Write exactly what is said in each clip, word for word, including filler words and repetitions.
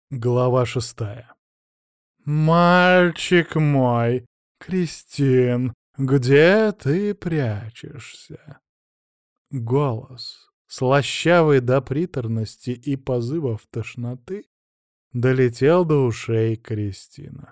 Глава шестая. «Мальчик мой, Кристин, где ты прячешься?» Голос, слащавый до приторности и позывов тошноты, долетел до ушей Кристина.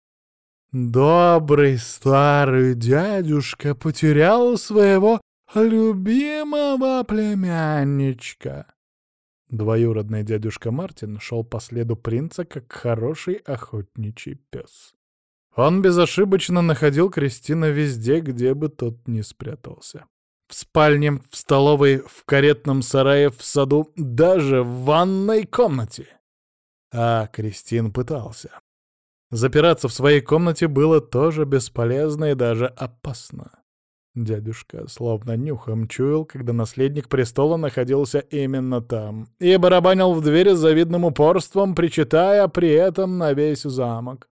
Добрый старый дядюшка потерял своего любимого племянничка. Двоюродный дядюшка Мартин шел по следу принца, как хороший охотничий пес. Он безошибочно находил Кристина везде, где бы тот ни спрятался. В спальне, в столовой, в каретном сарае, в саду, даже в ванной комнате. А Кристин пытался. Запираться в своей комнате было тоже бесполезно и даже опасно. Дядюшка словно нюхом чуял, когда наследник престола находился именно там, и барабанил в дверь с завидным упорством, причитая при этом на весь замок.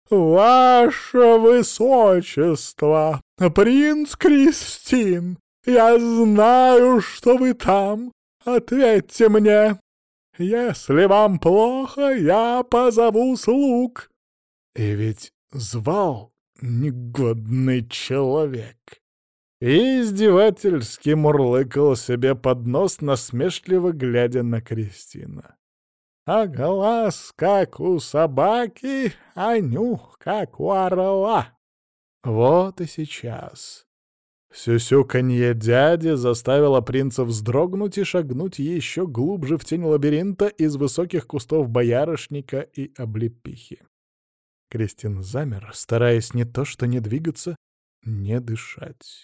«Ваше Высочество, принц Кристин, я знаю, что вы там. Ответьте мне. Если вам плохо, я позову слуг». И ведь звал негодный человек. И издевательски мурлыкал себе под нос, насмешливо глядя на Кристина. А глаз, как у собаки, а нюх, как у орла. Вот и сейчас. Сюсюканье дяди заставило принца вздрогнуть и шагнуть еще глубже в тень лабиринта из высоких кустов боярышника и облепихи. Кристин замер, стараясь не то что не двигаться, не дышать.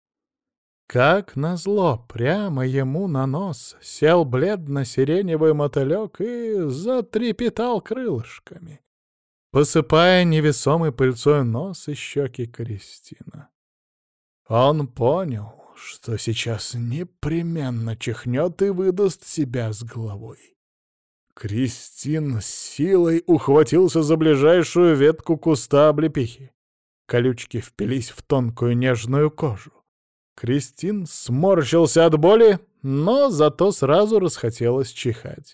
Как назло, прямо ему на нос сел бледно-сиреневый мотылек и затрепетал крылышками, посыпая невесомой пыльцой нос и щеки Кристина. Он понял, что сейчас непременно чихнет и выдаст себя с головой. Кристин с силой ухватился за ближайшую ветку куста облепихи. Колючки впились в тонкую нежную кожу. Кристин сморщился от боли, но зато сразу расхотелось чихать.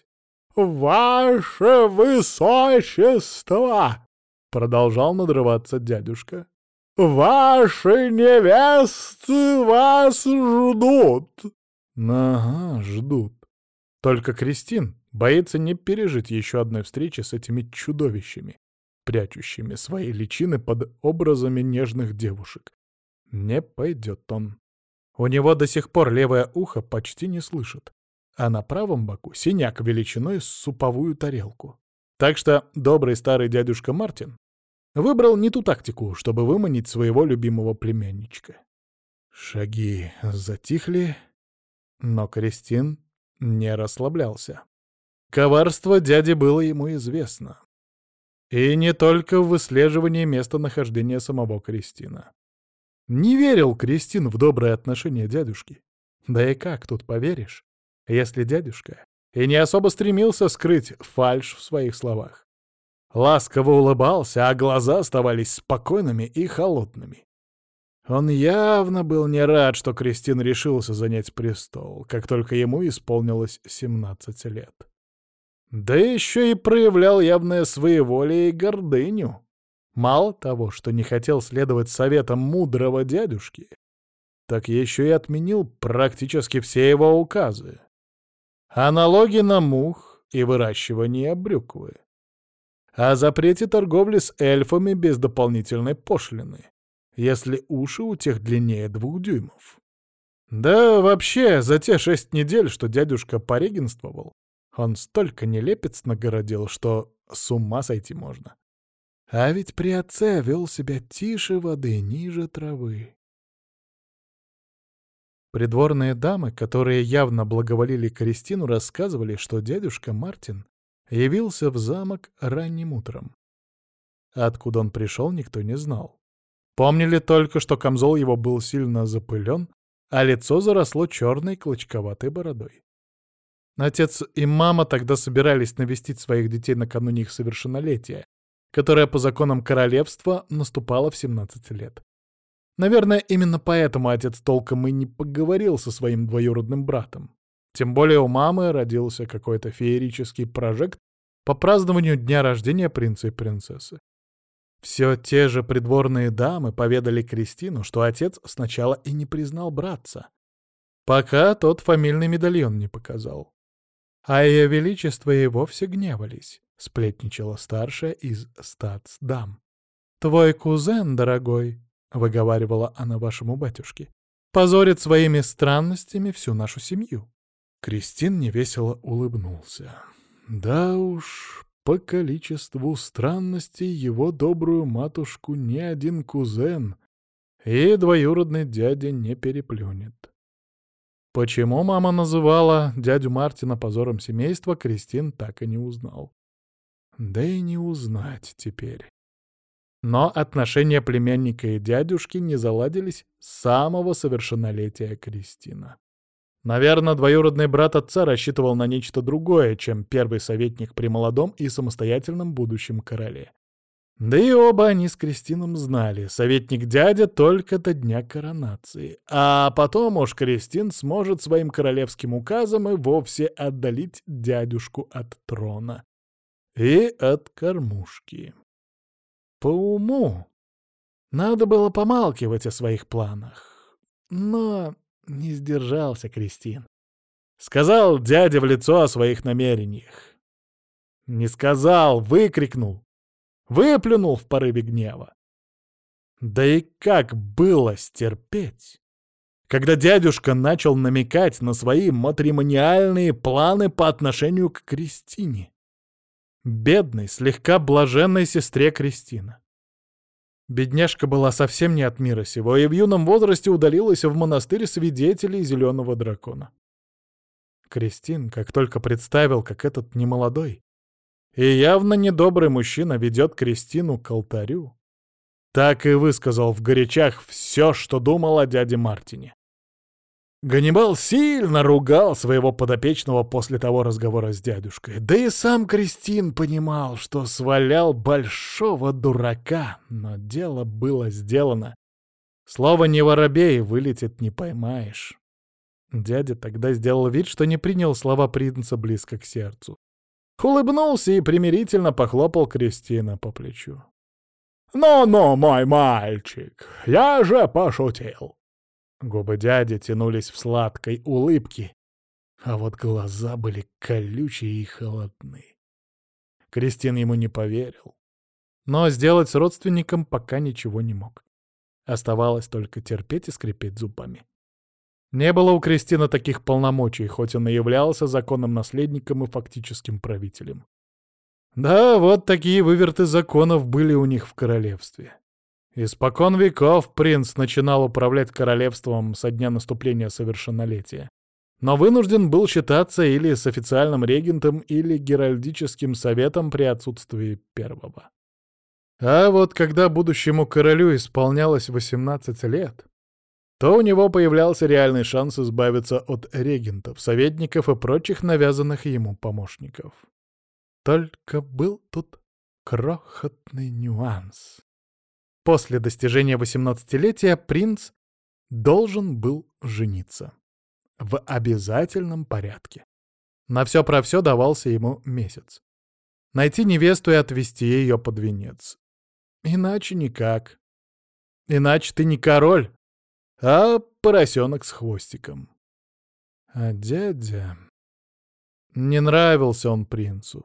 «Ваше Высочество!» — продолжал надрываться дядюшка. «Ваши невесты вас ждут!» «Ага, ждут. Только Кристин боится не пережить еще одной встречи с этими чудовищами, прячущими свои личины под образами нежных девушек. Не пойдет он. У него до сих пор левое ухо почти не слышит, а на правом боку синяк величиной с суповую тарелку. Так что добрый старый дядюшка Мартин выбрал не ту тактику, чтобы выманить своего любимого племянничка. Шаги затихли, но Кристин не расслаблялся. Коварство дяди было ему известно. И не только в выслеживании местонахождения самого Кристина. Не верил Кристин в доброе отношение дядюшки. Да и как тут поверишь, если дядюшка и не особо стремился скрыть фальшь в своих словах. Ласково улыбался, а глаза оставались спокойными и холодными. Он явно был не рад, что Кристин решился занять престол, как только ему исполнилось семнадцать лет. Да еще и проявлял явное своеволие и гордыню. Мало того, что не хотел следовать советам мудрого дядюшки, так еще и отменил практически все его указы. О налоге на мух и выращивании брюквы. О запрете торговли с эльфами без дополнительной пошлины, если уши у тех длиннее двух дюймов. Да вообще, за те шесть недель, что дядюшка порегенствовал, он столько нелепец нагородил, что с ума сойти можно. А ведь при отце вел себя тише воды, ниже травы. Придворные дамы, которые явно благоволили Кристину, рассказывали, что дядюшка Мартин явился в замок ранним утром. Откуда он пришел, никто не знал. Помнили только, что камзол его был сильно запылен, а лицо заросло черной клочковатой бородой. Отец и мама тогда собирались навестить своих детей накануне их совершеннолетия, которое по законам королевства наступало в семнадцать лет. Наверное, именно поэтому отец толком и не поговорил со своим двоюродным братом. Тем более у мамы родился какой-то феерический прожект, по празднованию дня рождения принца и принцессы. Все те же придворные дамы поведали Кристину, что отец сначала и не признал братца, пока тот фамильный медальон не показал. А ее величество и вовсе гневались, сплетничала старшая из статсдам. «Твой кузен, дорогой», — выговаривала она вашему батюшке, — «позорит своими странностями всю нашу семью». Кристин невесело улыбнулся. Да уж, по количеству странностей его добрую матушку ни один кузен и двоюродный дядя не переплюнет. Почему мама называла дядю Мартина позором семейства, Кристин так и не узнал. Да и не узнать теперь. Но отношения племянника и дядюшки не заладились с самого совершеннолетия Кристина. Наверное, двоюродный брат отца рассчитывал на нечто другое, чем первый советник при молодом и самостоятельном будущем короле. Да и оба они с Кристином знали, советник дядя только до дня коронации, а потом уж Кристин сможет своим королевским указом и вовсе отдалить дядюшку от трона и от кормушки. По уму надо было помалкивать о своих планах, но не сдержался Кристин. Сказал дядя в лицо о своих намерениях. Не сказал, выкрикнул. Выплюнул в порыве гнева. Да и как было стерпеть, когда дядюшка начал намекать на свои матримониальные планы по отношению к Кристине, бедной, слегка блаженной сестре Кристина. Бедняжка была совсем не от мира сего и в юном возрасте удалилась в монастырь свидетелей Зеленого дракона. Кристин, как только представил, как этот немолодой и явно недобрый мужчина ведет Кристину к алтарю, так и высказал в горячах все, что думал о дяде Мартине. Ганнибал сильно ругал своего подопечного после того разговора с дядюшкой. Да и сам Кристин понимал, что свалял большого дурака, но дело было сделано. Слово «не воробей» вылетит не поймаешь. Дядя тогда сделал вид, что не принял слова принца близко к сердцу. Улыбнулся и примирительно похлопал Кристина по плечу. «Ну-ну, мой мальчик, я же пошутил!» Губы дяди тянулись в сладкой улыбке, а вот глаза были колючие и холодны. Кристин ему не поверил, но сделать с родственником пока ничего не мог. Оставалось только терпеть и скрипеть зубами. Не было у Кристина таких полномочий, хоть он и являлся законным наследником и фактическим правителем. Да, вот такие выверты законов были у них в королевстве. Испокон веков принц начинал управлять королевством со дня наступления совершеннолетия, но вынужден был считаться или с официальным регентом, или геральдическим советом при отсутствии первого. А вот когда будущему королю исполнялось восемнадцать лет, то у него появлялся реальный шанс избавиться от регентов, советников и прочих навязанных ему помощников. Только был тут крохотный нюанс. После достижения восемнадцатилетия принц должен был жениться. В обязательном порядке. На все про все давался ему месяц. Найти невесту и отвезти ее под венец. Иначе никак. Иначе ты не король, а поросенок с хвостиком. А дядя... Не нравился он принцу.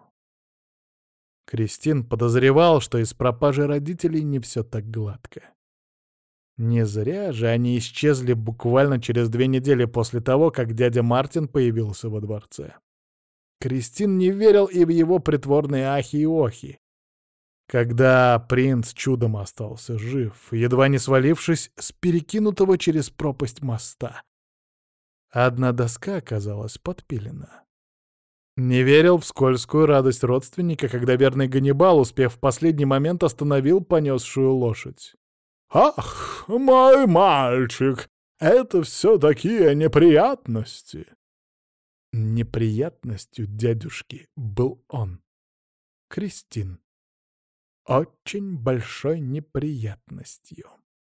Кристин подозревал, что из пропажи родителей не все так гладко. Не зря же они исчезли буквально через две недели после того, как дядя Мартин появился во дворце. Кристин не верил и в его притворные ахи и охи. Когда принц чудом остался жив, едва не свалившись с перекинутого через пропасть моста. Одна доска оказалась подпилена. Не верил в скользкую радость родственника, когда верный Ганнибал, успев в последний момент, остановил понесшую лошадь. «Ах, мой мальчик, это все такие неприятности!» Неприятностью дядюшки был он, Кристин. Очень большой неприятностью.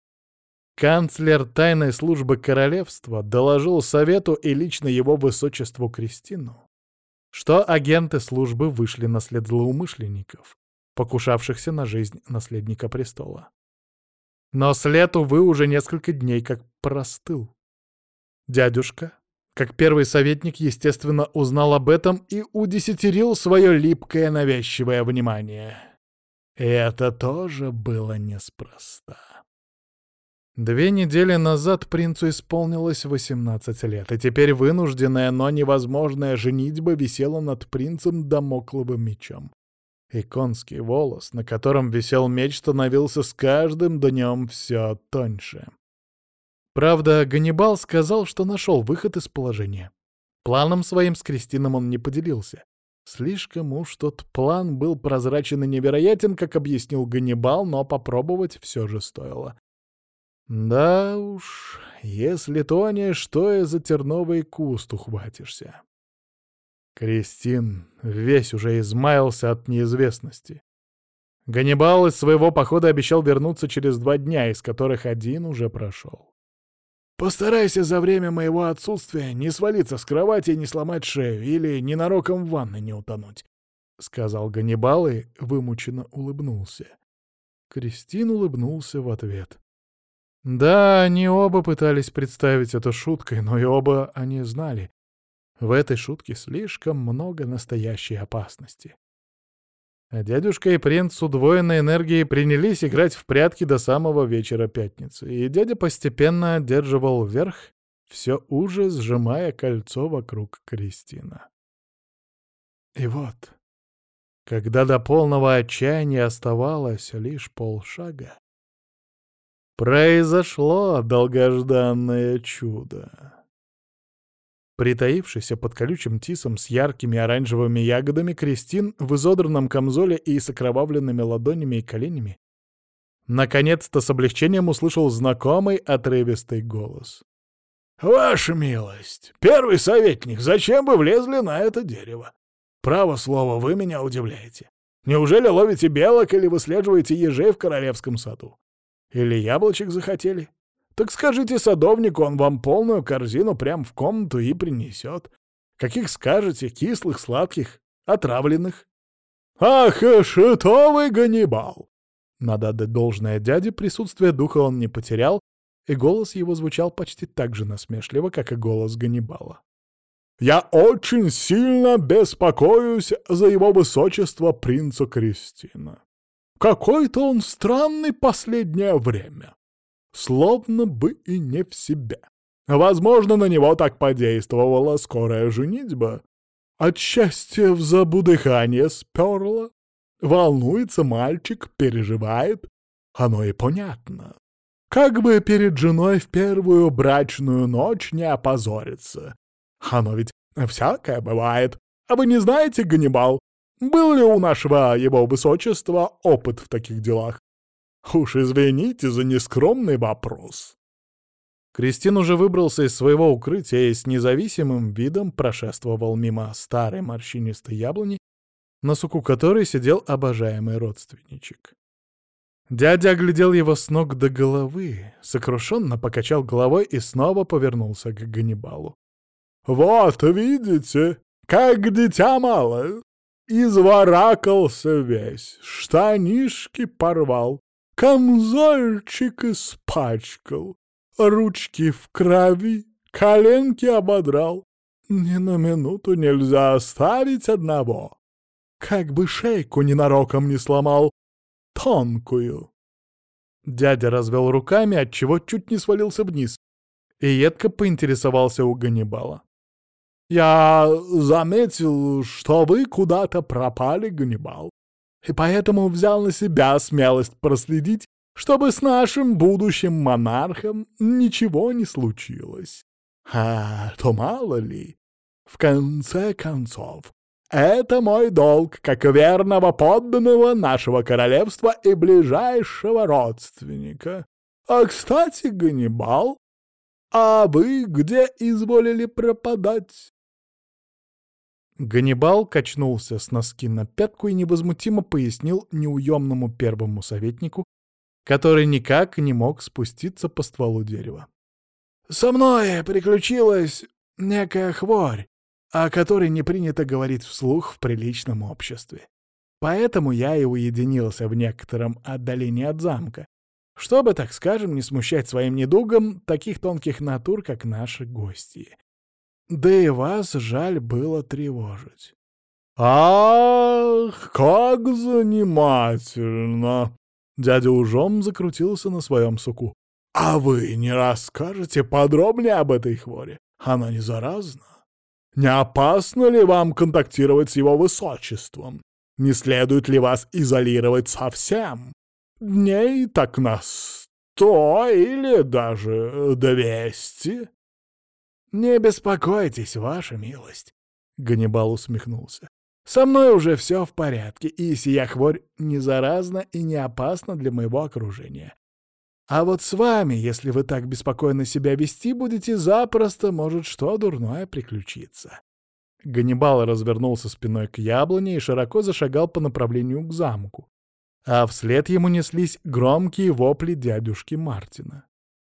Канцлер тайной службы королевства доложил совету и лично его высочеству Кристину, что агенты службы вышли на след злоумышленников, покушавшихся на жизнь наследника престола. Но след, увы, уже несколько дней как простыл. Дядюшка, как первый советник, естественно, узнал об этом и удесятерил свое липкое навязчивое внимание. И это тоже было неспроста. Две недели назад принцу исполнилось восемнадцать лет, и теперь вынужденная, но невозможная женитьба висела над принцем дамокловым мечом. И конский волос, на котором висел меч, становился с каждым днем все тоньше. Правда, Ганнибал сказал, что нашел выход из положения. Планом своим с Кристином он не поделился. Слишком уж тот план был прозрачен и невероятен, как объяснил Ганнибал, но попробовать все же стоило. Да уж, если тонешь, то и за терновый куст ухватишься. Кристин весь уже измаялся от неизвестности. Ганнибал из своего похода обещал вернуться через два дня, из которых один уже прошел. «Постарайся за время моего отсутствия не свалиться с кровати и не сломать шею, или ненароком в ванной не утонуть», — сказал Ганнибал и вымученно улыбнулся. Кристин улыбнулся в ответ. Да, они оба пытались представить это шуткой, но и оба они знали. В этой шутке слишком много настоящей опасности. А дядюшка и принц с удвоенной энергией принялись играть в прятки до самого вечера пятницы, и дядя постепенно одерживал верх, все уже сжимая кольцо вокруг Кристина. И вот, когда до полного отчаяния оставалось лишь полшага, произошло долгожданное чудо. Притаившийся под колючим тисом с яркими оранжевыми ягодами, Кристин в изодранном камзоле и с окровавленными ладонями и коленями наконец-то с облегчением услышал знакомый отрывистый голос. «Ваша милость, первый советник, зачем вы влезли на это дерево? Право слово, вы меня удивляете. Неужели ловите белок или выслеживаете ежей в королевском саду? Или яблочек захотели? Так скажите садовнику, он вам полную корзину прямо в комнату и принесет. Каких скажете, кислых, сладких, отравленных?» «Ах, что вы, Ганнибал!» Надо отдать должное дяде, присутствие духа он не потерял, и голос его звучал почти так же насмешливо, как и голос Ганнибала. «Я очень сильно беспокоюсь за его высочество принца Кристина. Какой-то он странный последнее время. Словно бы и не в себе. Возможно, на него так подействовала скорая женитьба. От счастья в забудыхание сперла. Волнуется мальчик, переживает. Оно и понятно. Как бы перед женой в первую брачную ночь не опозориться. Оно ведь всякое бывает. А вы не знаете, Ганнибал, был ли у нашего его высочества опыт в таких делах? Уж извините за нескромный вопрос». Кристин уже выбрался из своего укрытия и с независимым видом прошествовал мимо старой морщинистой яблони, на суку которой сидел обожаемый родственничек. Дядя оглядел его с ног до головы, сокрушенно покачал головой и снова повернулся к Ганнибалу. «Вот видите, как дитя малое, изворакался весь, штанишки порвал, камзольчик испачкал, ручки в крови, коленки ободрал. Ни на минуту нельзя оставить одного. Как бы шейку ненароком не сломал, тонкую». Дядя развел руками, отчего чуть не свалился вниз, и едко поинтересовался у Ганнибала. «Я заметил, что вы куда-то пропали, Ганнибал, и поэтому взял на себя смелость проследить, чтобы с нашим будущим монархом ничего не случилось. А то мало ли, в конце концов, это мой долг как верного подданного нашего королевства и ближайшего родственника. А, кстати, Ганнибал, а вы где изволили пропадать?» Ганнибал качнулся с носки на пятку и невозмутимо пояснил неуемному первому советнику, который никак не мог спуститься по стволу дерева. «Со мной приключилась некая хворь, о которой не принято говорить вслух в приличном обществе. Поэтому я и уединился в некотором отдалении от замка, чтобы, так скажем, не смущать своим недугом таких тонких натур, как наши гости. Да и вас жаль было тревожить. «Ах, как занимательно!» Дядя ужом закрутился на своем суку. «А вы не расскажете подробнее об этой хвори? Она не заразна? Не опасно ли вам контактировать с его высочеством? Не следует ли вас изолировать совсем? Дней так на сто или даже двести?» «Не беспокойтесь, ваша милость», — Ганнибал усмехнулся. «Со мной уже все в порядке, и сия хворь не заразна и не опасна для моего окружения. А вот с вами, если вы так беспокойно себя вести будете, запросто может что дурное приключиться». Ганнибал развернулся спиной к яблоне и широко зашагал по направлению к замку, а вслед ему неслись громкие вопли дядюшки Мартина.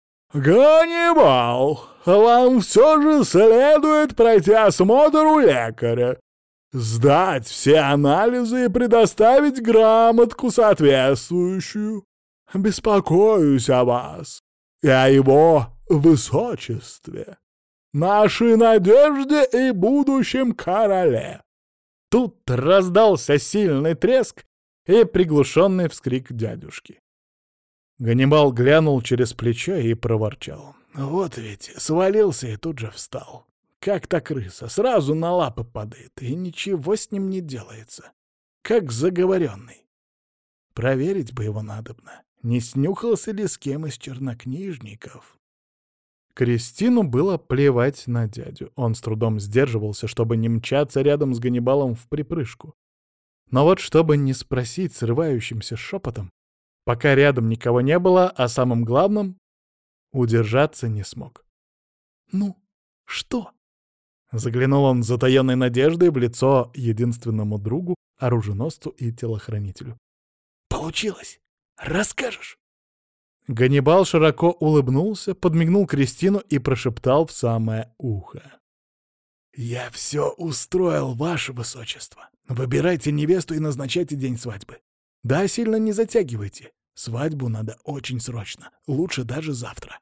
«Ганнибал, вам все же следует пройти осмотр у лекаря, сдать все анализы и предоставить грамотку соответствующую. Беспокоюсь о вас и о его высочестве, нашей надежде и будущем короле». Тут раздался сильный треск и приглушенный вскрик дядюшки. Ганнибал глянул через плечо и проворчал. «Вот ведь, свалился и тут же встал. Как та крыса, сразу на лапы падает, и ничего с ним не делается. Как заговоренный. Проверить бы его надобно, не снюхался ли с кем из чернокнижников». Кристину было плевать на дядю. Он с трудом сдерживался, чтобы не мчаться рядом с Ганнибалом в припрыжку. Но вот чтобы не спросить срывающимся шепотом, пока рядом никого не было, а самым главным — удержаться не смог. «Ну, что?» Заглянул он с затаенной надеждой в лицо единственному другу, оруженосцу и телохранителю. «Получилось! Расскажешь?» Ганнибал широко улыбнулся, подмигнул Кристину и прошептал в самое ухо. «Я все устроил, ваше высочество. Выбирайте невесту и назначайте день свадьбы. Да, сильно не затягивайте. Свадьбу надо очень срочно, лучше даже завтра».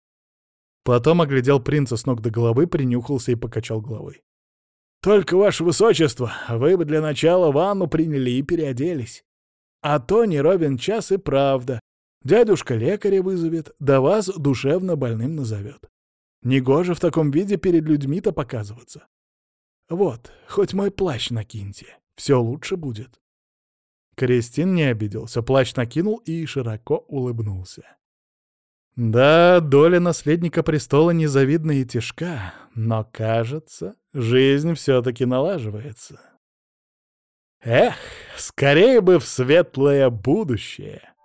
Потом оглядел принца с ног до головы, принюхался и покачал головой. «Только, ваше высочество, вы бы для начала ванну приняли и переоделись. А то не ровен час и правда. Дядюшка лекаря вызовет, да вас душевно больным назовет. Негоже в таком виде перед людьми-то показываться. Вот, хоть мой плащ накиньте, все лучше будет». Кристин не обиделся, плащ накинул и широко улыбнулся. Да, доля наследника престола незавидна и тяжка, но, кажется, жизнь все-таки налаживается. Эх, скорее бы в светлое будущее.